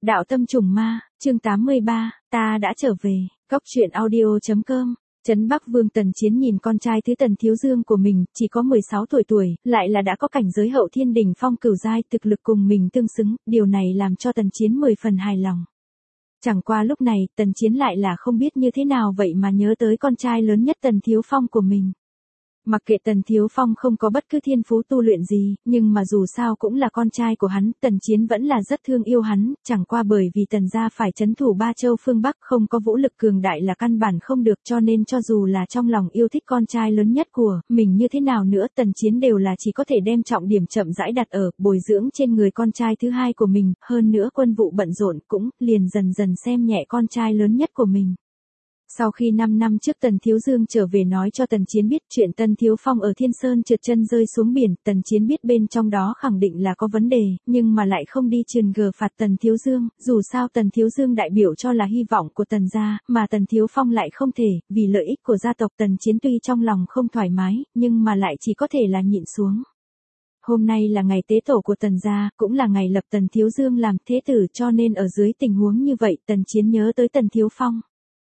Đạo tâm trùng ma, chương 83, ta đã trở về, Cóc truyện audio.com. Trấn Bắc Vương Tần Chiến nhìn con trai thứ Tần Thiếu Dương của mình, chỉ có 16 tuổi, lại là đã có cảnh giới hậu thiên đỉnh phong cửu giai, thực lực cùng mình tương xứng, điều này làm cho Tần Chiến 10 phần hài lòng. Chẳng qua lúc này, Tần Chiến lại là không biết như thế nào vậy mà nhớ tới con trai lớn nhất Tần Thiếu Phong của mình. Mặc kệ Tần Thiếu Phong không có bất cứ thiên phú tu luyện gì, nhưng mà dù sao cũng là con trai của hắn, Tần Chiến vẫn là rất thương yêu hắn, chẳng qua bởi vì Tần gia phải trấn thủ ba châu phương Bắc không có vũ lực cường đại là căn bản không được, cho nên cho dù là trong lòng yêu thích con trai lớn nhất của mình như thế nào nữa, Tần Chiến đều là chỉ có thể đem trọng điểm chậm rãi đặt ở bồi dưỡng trên người con trai thứ hai của mình, hơn nữa quân vụ bận rộn cũng liền dần dần xem nhẹ con trai lớn nhất của mình. Sau khi 5 năm trước Tần Thiếu Dương trở về nói cho Tần Chiến biết chuyện Tần Thiếu Phong ở Thiên Sơn trượt chân rơi xuống biển, Tần Chiến biết bên trong đó khẳng định là có vấn đề, nhưng mà lại không đi trừng gờ phạt Tần Thiếu Dương, dù sao Tần Thiếu Dương đại biểu cho là hy vọng của Tần gia, mà Tần Thiếu Phong lại không thể, vì lợi ích của gia tộc Tần Chiến tuy trong lòng không thoải mái, nhưng mà lại chỉ có thể là nhịn xuống. Hôm nay là ngày tế tổ của Tần gia, cũng là ngày lập Tần Thiếu Dương làm thế tử, cho nên ở dưới tình huống như vậy Tần Chiến nhớ tới Tần Thiếu Phong.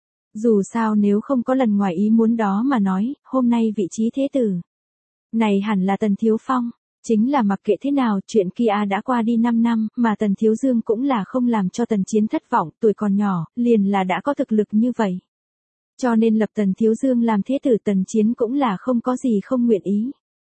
Dù sao nếu không có lần ngoài ý muốn đó mà nói, hôm nay vị trí thế tử này hẳn là Tần Thiếu Phong. Chính là mặc kệ thế nào, chuyện kia đã qua đi 5 năm, mà Tần Thiếu Dương cũng là không làm cho Tần Chiến thất vọng, tuổi còn nhỏ, liền là đã có thực lực như vậy. Cho nên lập Tần Thiếu Dương làm thế tử, Tần Chiến cũng là không có gì không nguyện ý.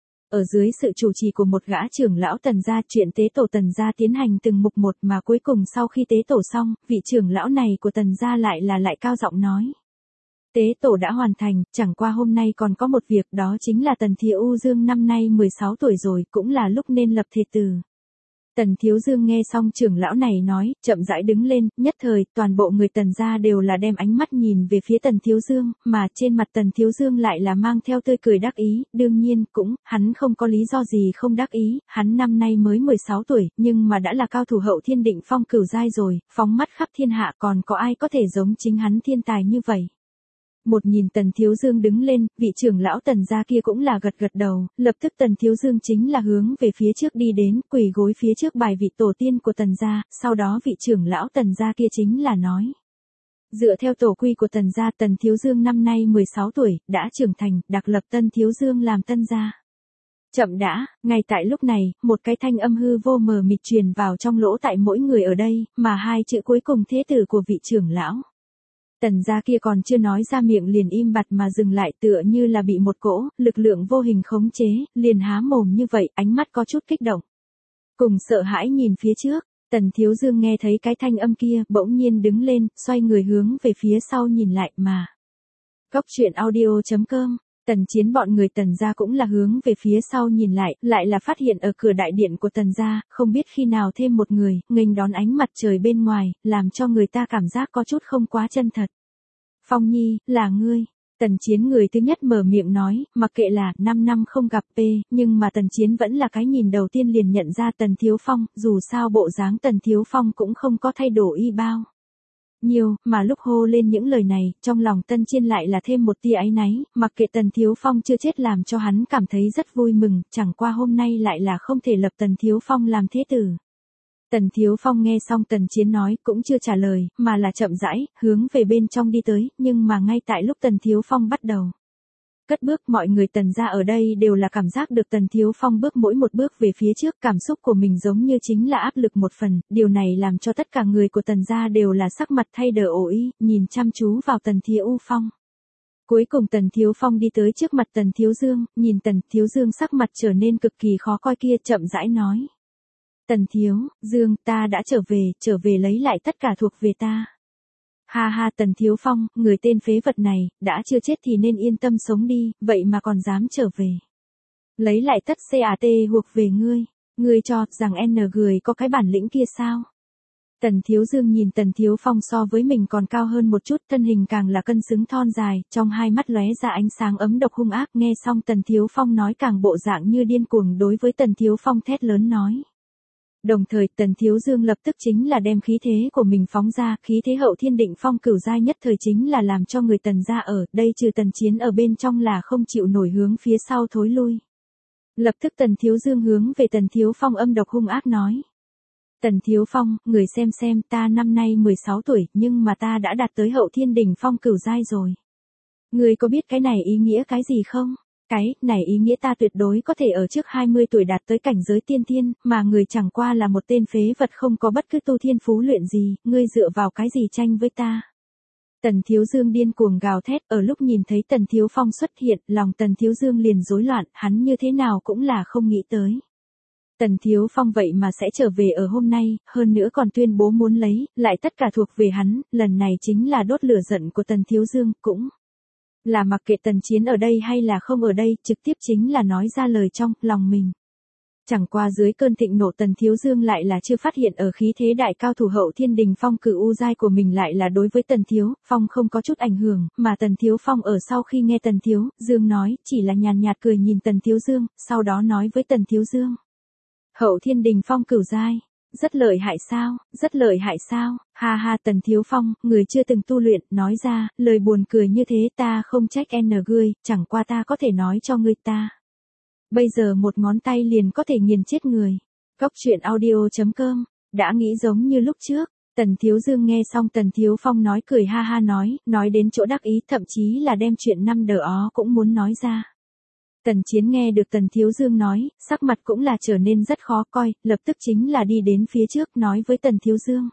Ở dưới sự chủ trì của một gã trưởng lão Tần gia, chuyện tế tổ Tần gia tiến hành từng mục một, mà cuối cùng sau khi tế tổ xong, vị trưởng lão này của Tần gia lại cao giọng nói. Tế tổ đã hoàn thành, chẳng qua hôm nay còn có một việc, đó chính là Tần Thiếu Dương năm nay 16 tuổi rồi, cũng là lúc nên lập thế tử. Tần Thiếu Dương nghe xong trưởng lão này nói, chậm rãi đứng lên, nhất thời, toàn bộ người Tần gia đều là đem ánh mắt nhìn về phía Tần Thiếu Dương, mà trên mặt Tần Thiếu Dương lại là mang theo tươi cười đắc ý, đương nhiên, cũng, hắn không có lý do gì không đắc ý, hắn năm nay mới 16 tuổi, nhưng mà đã là cao thủ hậu thiên đỉnh phong cửu giai rồi, phóng mắt khắp thiên hạ còn có ai có thể giống chính hắn thiên tài như vậy. Một nhìn Tần Thiếu Dương đứng lên, vị trưởng lão Tần gia kia cũng là gật đầu, lập tức Tần Thiếu Dương chính là hướng về phía trước đi đến, quỳ gối phía trước bài vị tổ tiên của Tần gia, sau đó vị trưởng lão Tần gia kia chính là nói. Dựa theo tổ quy của Tần gia, Tần Thiếu Dương năm nay 16 tuổi, đã trưởng thành, đặc lập Tần Thiếu Dương làm Tần gia. Chậm đã, ngay tại lúc này, một cái thanh âm hư vô mờ mịt truyền vào trong lỗ tại mỗi người ở đây, mà hai chữ cuối cùng thế tử của vị trưởng lão Tần gia kia còn chưa nói ra miệng liền im bặt mà dừng lại, tựa như là bị một cỗ lực lượng vô hình khống chế, liền há mồm như vậy, ánh mắt có chút kích động. Cùng sợ hãi nhìn phía trước, Tần Thiếu Dương nghe thấy cái thanh âm kia, bỗng nhiên đứng lên, xoay người hướng về phía sau nhìn lại mà. Cóc truyện audio.com. Tần Chiến bọn người Tần gia cũng là hướng về phía sau nhìn lại là phát hiện ở cửa đại điện của Tần gia, không biết khi nào thêm một người, nghênh đón ánh mặt trời bên ngoài, làm cho người ta cảm giác có chút không quá chân thật. Phong Nhi, là ngươi. Tần Chiến người thứ nhất mở miệng nói, mặc kệ là 5 năm không gặp nhưng mà Tần Chiến vẫn là cái nhìn đầu tiên liền nhận ra Tần Thiếu Phong, dù sao bộ dáng Tần Thiếu Phong cũng không có thay đổi y bao nhiều, mà lúc hô lên những lời này, trong lòng Tần Chiến lại là thêm một tia áy náy, mặc kệ Tần Thiếu Phong chưa chết làm cho hắn cảm thấy rất vui mừng, chẳng qua hôm nay lại là không thể lập Tần Thiếu Phong làm thế tử. Tần Thiếu Phong nghe xong Tần Chiến nói, cũng chưa trả lời, mà là chậm rãi, hướng về bên trong đi tới, nhưng mà ngay tại lúc Tần Thiếu Phong bắt đầu cất bước, mọi người Tần gia ở đây đều là cảm giác được Tần Thiếu Phong bước mỗi một bước về phía trước, cảm xúc của mình giống như chính là áp lực một phần, điều này làm cho tất cả người của Tần gia đều là sắc mặt thay đổi ổi, nhìn chăm chú vào Tần Thiếu Phong. Cuối cùng Tần Thiếu Phong đi tới trước mặt Tần Thiếu Dương, nhìn Tần Thiếu Dương sắc mặt trở nên cực kỳ khó coi kia, chậm rãi nói. Tần Thiếu Dương, ta đã trở về lấy lại tất cả thuộc về ta. Ha ha, Tần Thiếu Phong, người tên phế vật này, đã chưa chết thì nên yên tâm sống đi, vậy mà còn dám trở về. Lấy lại tất CAT thuộc về ngươi cho rằng người có cái bản lĩnh kia sao? Tần Thiếu Dương nhìn Tần Thiếu Phong so với mình còn cao hơn một chút, thân hình càng là cân xứng thon dài, trong hai mắt lóe ra ánh sáng ấm độc hung ác, nghe xong Tần Thiếu Phong nói càng bộ dạng như điên cuồng, đối với Tần Thiếu Phong thét lớn nói. Đồng thời Tần Thiếu Dương lập tức chính là đem khí thế của mình phóng ra, khí thế hậu thiên đỉnh phong cửu giai nhất thời chính là làm cho người Tần gia ở đây trừ Tần Chiến ở bên trong là không chịu nổi hướng phía sau thối lui. Lập tức Tần Thiếu Dương hướng về Tần Thiếu Phong âm độc hung ác nói. Tần Thiếu Phong, người xem ta năm nay 16 tuổi nhưng mà ta đã đạt tới hậu thiên đỉnh phong cửu giai rồi. Người có biết cái này ý nghĩa cái gì không? Cái này ý nghĩa ta tuyệt đối có thể ở trước 20 tuổi đạt tới cảnh giới tiên thiên, mà người chẳng qua là một tên phế vật không có bất cứ tu thiên phú luyện gì, ngươi dựa vào cái gì tranh với ta? Tần Thiếu Dương điên cuồng gào thét, ở lúc nhìn thấy Tần Thiếu Phong xuất hiện, lòng Tần Thiếu Dương liền rối loạn, hắn như thế nào cũng là không nghĩ tới. Tần Thiếu Phong vậy mà sẽ trở về ở hôm nay, hơn nữa còn tuyên bố muốn lấy, lại tất cả thuộc về hắn, lần này chính là đốt lửa giận của Tần Thiếu Dương, cũng là mặc kệ Tần Chiến ở đây hay là không ở đây, trực tiếp chính là nói ra lời trong lòng mình. Chẳng qua dưới cơn thịnh nộ Tần Thiếu Dương lại là chưa phát hiện ở khí thế đại cao thủ hậu thiên đình phong cử u giai của mình lại là đối với Tần Thiếu Phong không có chút ảnh hưởng, mà Tần Thiếu Phong ở sau khi nghe Tần Thiếu Dương nói, chỉ là nhàn nhạt cười nhìn Tần Thiếu Dương, sau đó nói với Tần Thiếu Dương. Hậu thiên đình phong cửu giai, rất lợi hại sao, rất lợi hại sao, ha ha Tần Thiếu Phong, người chưa từng tu luyện, nói ra, lời buồn cười như thế ta không trách ngươi, chẳng qua ta có thể nói cho ngươi ta. Bây giờ một ngón tay liền có thể nghiền chết người. Cóc truyện audio.com, đã nghĩ giống như lúc trước. Tần Thiếu Dương nghe xong Tần Thiếu Phong nói cười ha ha nói đến chỗ đắc ý thậm chí là đem chuyện năm đờ ó cũng muốn nói ra. Tần Chiến nghe được Tần Thiếu Dương nói, sắc mặt cũng là trở nên rất khó coi, lập tức chính là đi đến phía trước nói với Tần Thiếu Dương.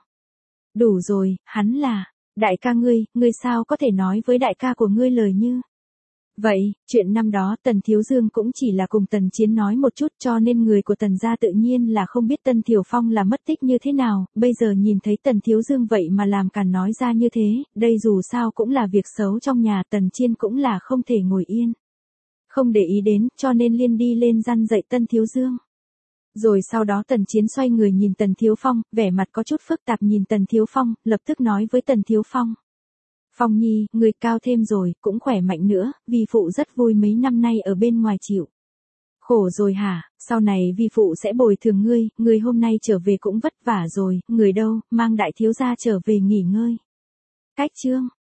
Đủ rồi, hắn là, đại ca ngươi sao có thể nói với đại ca của ngươi lời như vậy, chuyện năm đó Tần Thiếu Dương cũng chỉ là cùng Tần Chiến nói một chút cho nên người của Tần gia tự nhiên là không biết Tần Thiểu Phong là mất tích như thế nào, bây giờ nhìn thấy Tần Thiếu Dương vậy mà làm càn nói ra như thế, đây dù sao cũng là việc xấu trong nhà Tần Chiên cũng là không thể ngồi yên. Không để ý đến cho nên liên đi lên răn dạy Tần Thiếu Dương. Rồi sau đó Tần Chiến xoay người nhìn Tần Thiếu Phong, vẻ mặt có chút phức tạp nhìn Tần Thiếu Phong, lập tức nói với Tần Thiếu Phong. Phong Nhi, người cao thêm rồi, cũng khỏe mạnh nữa, vi phụ rất vui mấy năm nay ở bên ngoài chịu khổ rồi hả, sau này vi phụ sẽ bồi thường ngươi hôm nay trở về cũng vất vả rồi, người đâu, mang đại thiếu gia trở về nghỉ ngơi. Cách chương